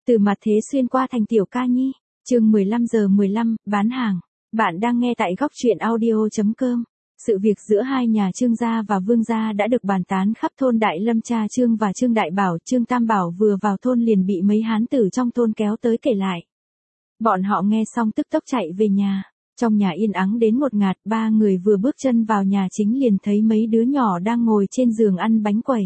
Từ mặt thế xuyên qua thành tiểu ca nhi, chương 15:15, bán hàng. Bạn đang nghe tại góc truyện audio.com. Sự việc giữa hai nhà Trương gia và Vương gia đã được bàn tán khắp thôn Đại Lâm. Cha Trương và Trương Đại Bảo, Trương Tam Bảo vừa vào thôn liền bị mấy hán tử trong thôn kéo tới kể lại. Bọn họ nghe xong tức tốc chạy về nhà. Trong nhà yên ắng đến một ngạt, ba người vừa bước chân vào nhà chính liền thấy mấy đứa nhỏ đang ngồi trên giường ăn bánh quẩy.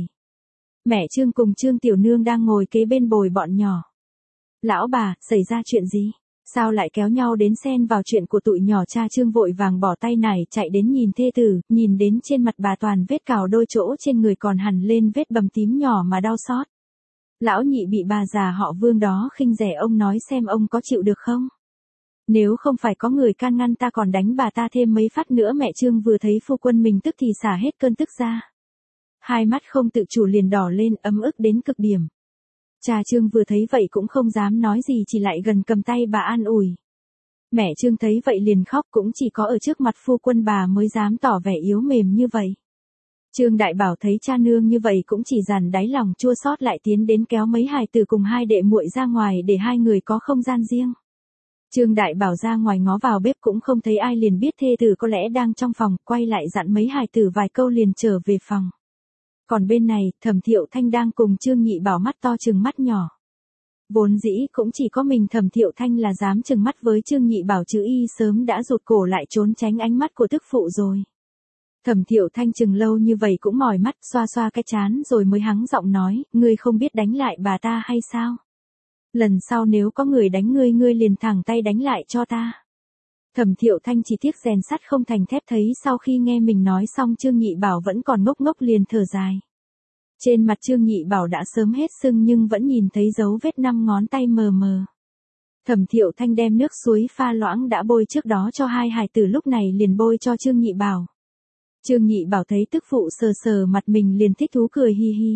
Mẹ Trương cùng Trương Tiểu Nương đang ngồi kế bên bồi bọn nhỏ. Lão bà, xảy ra chuyện gì? Sao lại kéo nhau đến xen vào chuyện của tụi nhỏ? Cha Trương vội vàng bỏ tay nải chạy đến nhìn thê tử, nhìn đến trên mặt bà toàn vết cào, đôi chỗ trên người còn hằn lên vết bầm tím nhỏ mà đau xót. Lão nhị bị bà già họ Vương đó khinh rẻ, ông nói xem ông có chịu được không? Nếu không phải có người can ngăn ta còn đánh bà ta thêm mấy phát nữa. Mẹ Trương vừa thấy phu quân mình tức thì xả hết cơn tức ra. Hai mắt không tự chủ liền đỏ lên, ấm ức đến cực điểm. Cha Trương vừa thấy vậy cũng không dám nói gì, chỉ lại gần cầm tay bà an ủi. Mẹ Trương thấy vậy liền khóc, cũng chỉ có ở trước mặt phu quân bà mới dám tỏ vẻ yếu mềm như vậy. Trương Đại Bảo thấy cha nương như vậy cũng chỉ dằn đáy lòng chua xót, lại tiến đến kéo mấy hài tử cùng hai đệ muội ra ngoài để hai người có không gian riêng. Trương Đại Bảo ra ngoài ngó vào bếp cũng không thấy ai, liền biết thê tử có lẽ đang trong phòng, quay lại dặn mấy hài tử vài câu liền trở về phòng. Còn bên này, Thẩm Thiệu Thanh đang cùng Trương Nhị Bảo mắt to trừng mắt nhỏ. Vốn dĩ cũng chỉ có mình Thẩm Thiệu Thanh là dám trừng mắt với Trương Nhị Bảo, chứ y sớm đã rụt cổ lại trốn tránh ánh mắt của tức phụ rồi. Thẩm Thiệu Thanh chừng lâu như vậy cũng mỏi mắt, xoa xoa cái trán rồi mới hắng giọng nói, ngươi không biết đánh lại bà ta hay sao? Lần sau nếu có người đánh ngươi, ngươi liền thẳng tay đánh lại cho ta. Thẩm Thiệu Thanh chỉ tiếc rèn sắt không thành thép, thấy sau khi nghe mình nói xong Trương Nhị Bảo vẫn còn ngốc ngốc liền thở dài. Trên mặt Trương Nhị Bảo đã sớm hết sưng nhưng vẫn nhìn thấy dấu vết 5 ngón tay mờ mờ. Thẩm Thiệu Thanh đem nước suối pha loãng đã bôi trước đó cho hai hài tử lúc này liền bôi cho Trương Nhị Bảo. Trương Nhị Bảo thấy tức phụ sờ sờ mặt mình liền thích thú cười hi hi.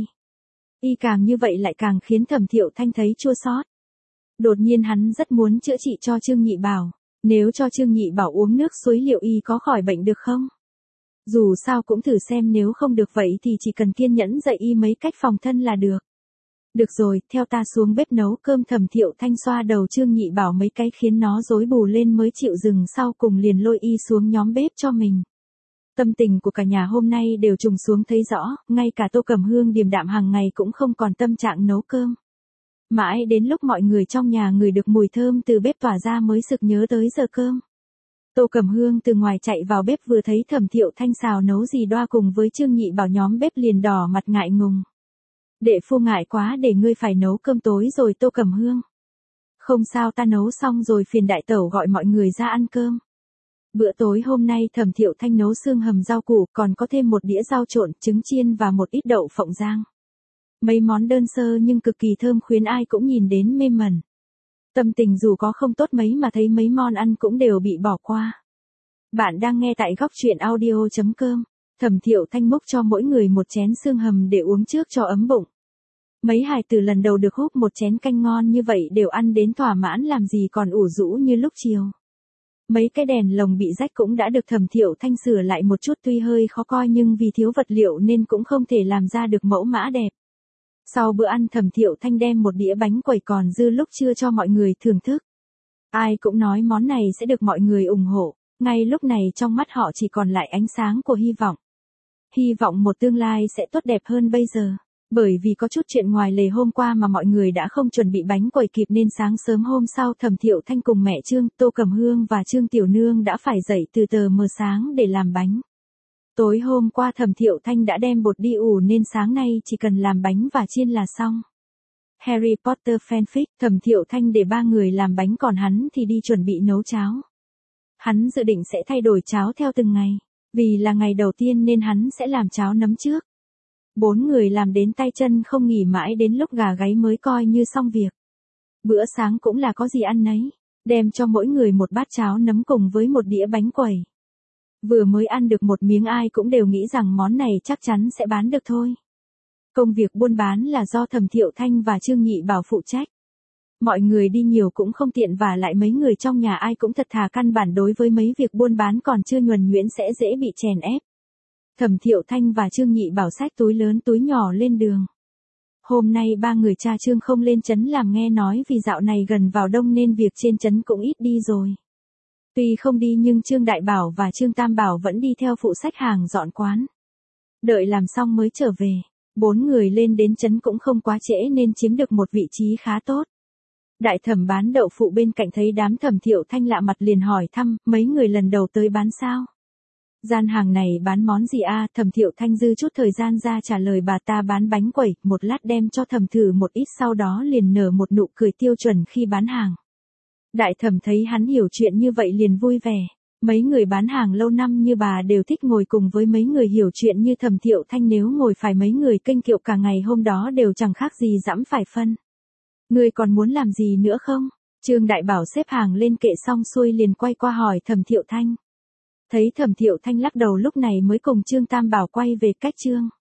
Y càng như vậy lại càng khiến Thẩm Thiệu Thanh thấy chua xót. Đột nhiên hắn rất muốn chữa trị cho Trương Nhị Bảo. Nếu cho Trương Nhị Bảo uống nước suối liệu y có khỏi bệnh được không? Dù sao cũng thử xem, nếu không được vậy thì chỉ cần kiên nhẫn dạy y mấy cách phòng thân là được. Được rồi, theo ta xuống bếp nấu cơm. Thẩm Thiệu Thanh xoa đầu Trương Nhị Bảo mấy cái khiến nó rối bù lên mới chịu dừng, sau cùng liền lôi y xuống nhóm bếp cho mình. Tâm tình của cả nhà hôm nay đều trùng xuống thấy rõ, ngay cả Tô Cẩm Hương điềm đạm hàng ngày cũng không còn tâm trạng nấu cơm. Mãi đến lúc mọi người trong nhà ngửi được mùi thơm từ bếp tỏa ra mới sực nhớ tới giờ cơm. Tô Cẩm Hương từ ngoài chạy vào bếp vừa thấy Thẩm Thiệu Thanh xào nấu gì đoa cùng với Trương Nhị Bảo nhóm bếp liền đỏ mặt ngại ngùng. Đệ phu ngại quá để ngươi phải nấu cơm tối rồi. Tô Cẩm Hương. Không sao, ta nấu xong rồi, phiền đại tẩu gọi mọi người ra ăn cơm. Bữa tối hôm nay Thẩm Thiệu Thanh nấu xương hầm rau củ, còn có thêm một đĩa rau trộn, trứng chiên và một ít đậu phộng rang. Mấy món đơn sơ nhưng cực kỳ thơm, khuyến ai cũng nhìn đến mê mẩn. Tâm tình dù có không tốt mấy mà thấy mấy món ăn cũng đều bị bỏ qua. Bạn đang nghe tại góc truyện audio.com. Thẩm Thiệu Thanh múc cho mỗi người một chén xương hầm để uống trước cho ấm bụng. Mấy hài tử lần đầu được húp một chén canh ngon như vậy đều ăn đến thỏa mãn, làm gì còn ủ rũ như lúc chiều. Mấy cái đèn lồng bị rách cũng đã được Thẩm Thiệu Thanh sửa lại một chút, tuy hơi khó coi nhưng vì thiếu vật liệu nên cũng không thể làm ra được mẫu mã đẹp. Sau bữa ăn Thẩm Thiệu Thanh đem một đĩa bánh quẩy còn dư lúc trưa cho mọi người thưởng thức. Ai cũng nói món này sẽ được mọi người ủng hộ, ngay lúc này trong mắt họ chỉ còn lại ánh sáng của hy vọng. Hy vọng một tương lai sẽ tốt đẹp hơn bây giờ. Bởi vì có chút chuyện ngoài lề hôm qua mà mọi người đã không chuẩn bị bánh quẩy kịp nên sáng sớm hôm sau Thẩm Thiệu Thanh cùng mẹ Trương, Tô Cẩm Hương và Trương Tiểu Nương đã phải dậy từ tờ mờ sáng để làm bánh. Tối hôm qua Thẩm Thiệu Thanh đã đem bột đi ủ nên sáng nay chỉ cần làm bánh và chiên là xong. Harry Potter fanfic. Thẩm Thiệu Thanh để ba người làm bánh, còn hắn thì đi chuẩn bị nấu cháo. Hắn dự định sẽ thay đổi cháo theo từng ngày. Vì là ngày đầu tiên nên hắn sẽ làm cháo nấm trước. 4 người làm đến tay chân không nghỉ mãi đến lúc gà gáy mới coi như xong việc. Bữa sáng cũng là có gì ăn nấy, đem cho mỗi người một bát cháo nấm cùng với một đĩa bánh quẩy. Vừa mới ăn được một miếng ai cũng đều nghĩ rằng món này chắc chắn sẽ bán được thôi. Công việc buôn bán là do Thẩm Thiệu Thanh và Trương Nhị Bảo phụ trách. Mọi người đi nhiều cũng không tiện, và lại mấy người trong nhà ai cũng thật thà, căn bản đối với mấy việc buôn bán còn chưa nhuần nhuyễn sẽ dễ bị chèn ép. Thẩm Thiệu Thanh và Trương Nhị Bảo xách túi lớn túi nhỏ lên đường. Hôm nay ba người cha Trương không lên trấn làm, nghe nói vì dạo này gần vào đông nên việc trên trấn cũng ít đi rồi. Tuy không đi nhưng Trương Đại Bảo và Trương Tam Bảo vẫn đi theo phụ sách hàng dọn quán. Đợi làm xong mới trở về. 4 người lên đến trấn cũng không quá trễ nên chiếm được một vị trí khá tốt. Đại thẩm bán đậu phụ bên cạnh thấy đám Thẩm Thiệu Thanh lạ mặt liền hỏi thăm, mấy người lần đầu tới bán sao? Gian hàng này bán món gì a? Thẩm Thiệu Thanh dư chút thời gian ra trả lời, bà ta bán bánh quẩy, một lát đem cho thẩm thử một ít, sau đó liền nở một nụ cười tiêu chuẩn khi bán hàng. Đại thẩm thấy hắn hiểu chuyện như vậy liền vui vẻ. Mấy người bán hàng lâu năm như bà đều thích ngồi cùng với mấy người hiểu chuyện như Thẩm Thiệu Thanh, nếu ngồi phải mấy người kênh kiệu cả ngày hôm đó đều chẳng khác gì dẫm phải phân. Ngươi còn muốn làm gì nữa không? Trương Đại Bảo xếp hàng lên kệ xong xuôi liền quay qua hỏi Thẩm Thiệu Thanh. Thấy Thẩm Thiệu Thanh lắc đầu lúc này mới cùng Trương Tam Bảo quay về cách Trương.